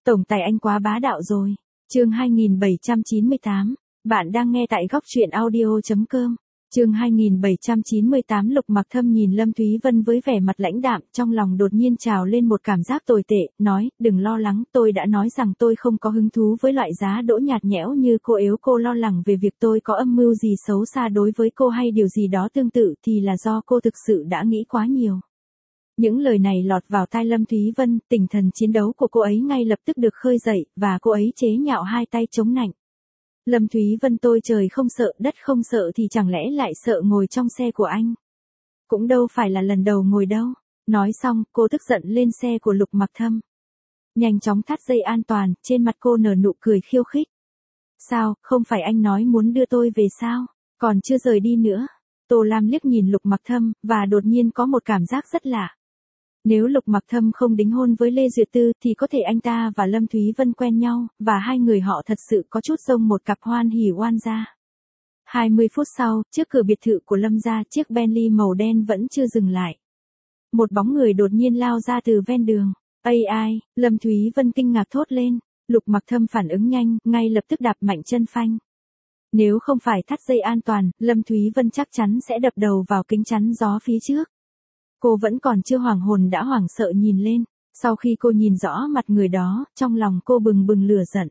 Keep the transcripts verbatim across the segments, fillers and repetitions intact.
Tổng tài anh quá bá đạo rồi. Chương hai nghìn bảy trăm chín mươi tám. Bạn đang nghe tại góc truyện audio chấm com. Chương hai nghìn bảy trăm chín mươi tám. Lục Mặc Thâm nhìn Lâm Thúy Vân với vẻ mặt lãnh đạm, trong lòng đột nhiên trào lên một cảm giác tồi tệ, nói, đừng lo lắng, tôi đã nói rằng tôi không có hứng thú với loại giá đỗ nhạt nhẽo như cô. Nếu cô lo lắng về việc tôi có âm mưu gì xấu xa đối với cô hay điều gì đó tương tự thì là do cô thực sự đã nghĩ quá nhiều. Những lời này lọt vào tai Lâm Thúy Vân, tinh thần chiến đấu của cô ấy ngay lập tức được khơi dậy, và cô ấy chế nhạo hai tay chống nạnh. Lâm Thúy Vân, tôi trời không sợ, đất không sợ thì chẳng lẽ lại sợ ngồi trong xe của anh? Cũng đâu phải là lần đầu ngồi đâu. Nói xong, cô tức giận lên xe của Lục Mặc Thâm. Nhanh chóng thắt dây an toàn, trên mặt cô nở nụ cười khiêu khích. Sao, không phải anh nói muốn đưa tôi về sao? Còn chưa rời đi nữa. Tô Lam liếc nhìn Lục Mặc Thâm, và đột nhiên có một cảm giác rất lạ. Nếu Lục Mặc Thâm không đính hôn với Lê Duyệt Tư thì có thể anh ta và Lâm Thúy Vân quen nhau, và hai người họ thật sự có chút giống một cặp hoan hỉ oan gia. hai mươi phút sau, trước cửa biệt thự của Lâm gia, chiếc Bentley màu đen vẫn chưa dừng lại. Một bóng người đột nhiên lao ra từ ven đường. Ây ai, Lâm Thúy Vân kinh ngạc thốt lên. Lục Mặc Thâm phản ứng nhanh, ngay lập tức đạp mạnh chân phanh. Nếu không phải thắt dây an toàn, Lâm Thúy Vân chắc chắn sẽ đập đầu vào kính chắn gió phía trước. Cô vẫn còn chưa hoảng hồn đã hoảng sợ nhìn lên, sau khi cô nhìn rõ mặt người đó, trong lòng cô bừng bừng lửa giận.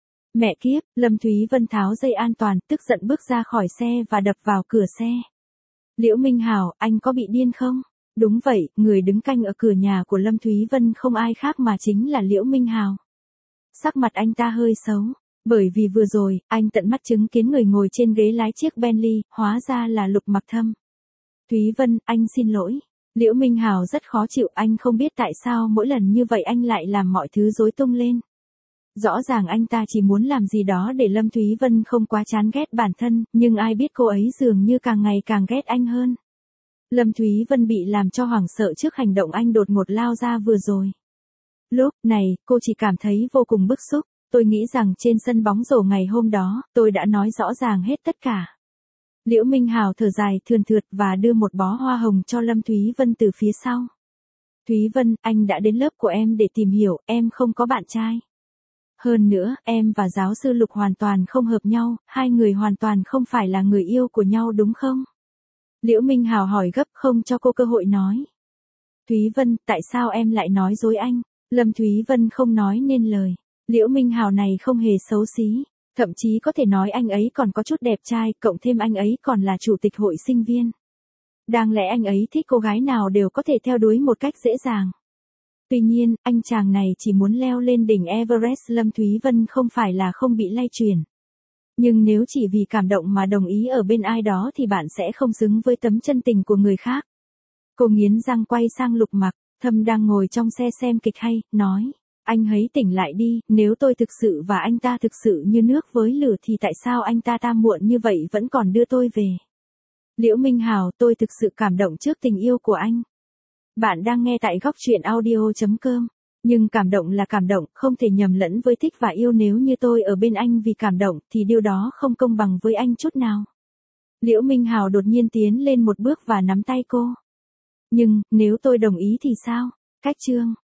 Mẹ kiếp, Lâm Thúy Vân tháo dây an toàn, tức giận bước ra khỏi xe và đập vào cửa xe. Liễu Minh Hào, anh có bị điên không? Đúng vậy, người đứng canh ở cửa nhà của Lâm Thúy Vân không ai khác mà chính là Liễu Minh Hào. Sắc mặt anh ta hơi xấu, bởi vì vừa rồi, anh tận mắt chứng kiến người ngồi trên ghế lái chiếc Bentley, hóa ra là Lục Mặc Thâm. Thúy Vân, anh xin lỗi. Liễu Minh Hào rất khó chịu, anh không biết tại sao mỗi lần như vậy anh lại làm mọi thứ rối tung lên. Rõ ràng anh ta chỉ muốn làm gì đó để Lâm Thúy Vân không quá chán ghét bản thân, nhưng ai biết cô ấy dường như càng ngày càng ghét anh hơn. Lâm Thúy Vân bị làm cho hoảng sợ trước hành động anh đột ngột lao ra vừa rồi. Lúc này, cô chỉ cảm thấy vô cùng bức xúc, tôi nghĩ rằng trên sân bóng rổ ngày hôm đó, tôi đã nói rõ ràng hết tất cả. Liễu Minh Hào thở dài thườn thượt và đưa một bó hoa hồng cho Lâm Thúy Vân từ phía sau. Thúy Vân, anh đã đến lớp của em để tìm hiểu, em không có bạn trai. Hơn nữa, em và giáo sư Lục hoàn toàn không hợp nhau, hai người hoàn toàn không phải là người yêu của nhau đúng không? Liễu Minh Hào hỏi gấp không cho cô cơ hội nói. Thúy Vân, tại sao em lại nói dối anh? Lâm Thúy Vân không nói nên lời. Liễu Minh Hào này không hề xấu xí. Thậm chí có thể nói anh ấy còn có chút đẹp trai, cộng thêm anh ấy còn là chủ tịch hội sinh viên. Đáng lẽ anh ấy thích cô gái nào đều có thể theo đuổi một cách dễ dàng. Tuy nhiên, anh chàng này chỉ muốn leo lên đỉnh Everest. Lâm Thúy Vân không phải là không bị lay truyền. Nhưng nếu chỉ vì cảm động mà đồng ý ở bên ai đó thì bạn sẽ không xứng với tấm chân tình của người khác. Cô nghiến răng quay sang Lục Mặc Thâm đang ngồi trong xe xem kịch hay, nói. Anh hãy tỉnh lại đi, nếu tôi thực sự và anh ta thực sự như nước với lửa thì tại sao anh ta ta muộn như vậy vẫn còn đưa tôi về? Liễu Minh Hào, tôi thực sự cảm động trước tình yêu của anh. Bạn đang nghe tại góc truyện audio chấm com. Nhưng cảm động là cảm động, không thể nhầm lẫn với thích và yêu. Nếu như tôi ở bên anh vì cảm động thì điều đó không công bằng với anh chút nào. Liễu Minh Hào đột nhiên tiến lên một bước và nắm tay cô. Nhưng, nếu tôi đồng ý thì sao? Cách chương.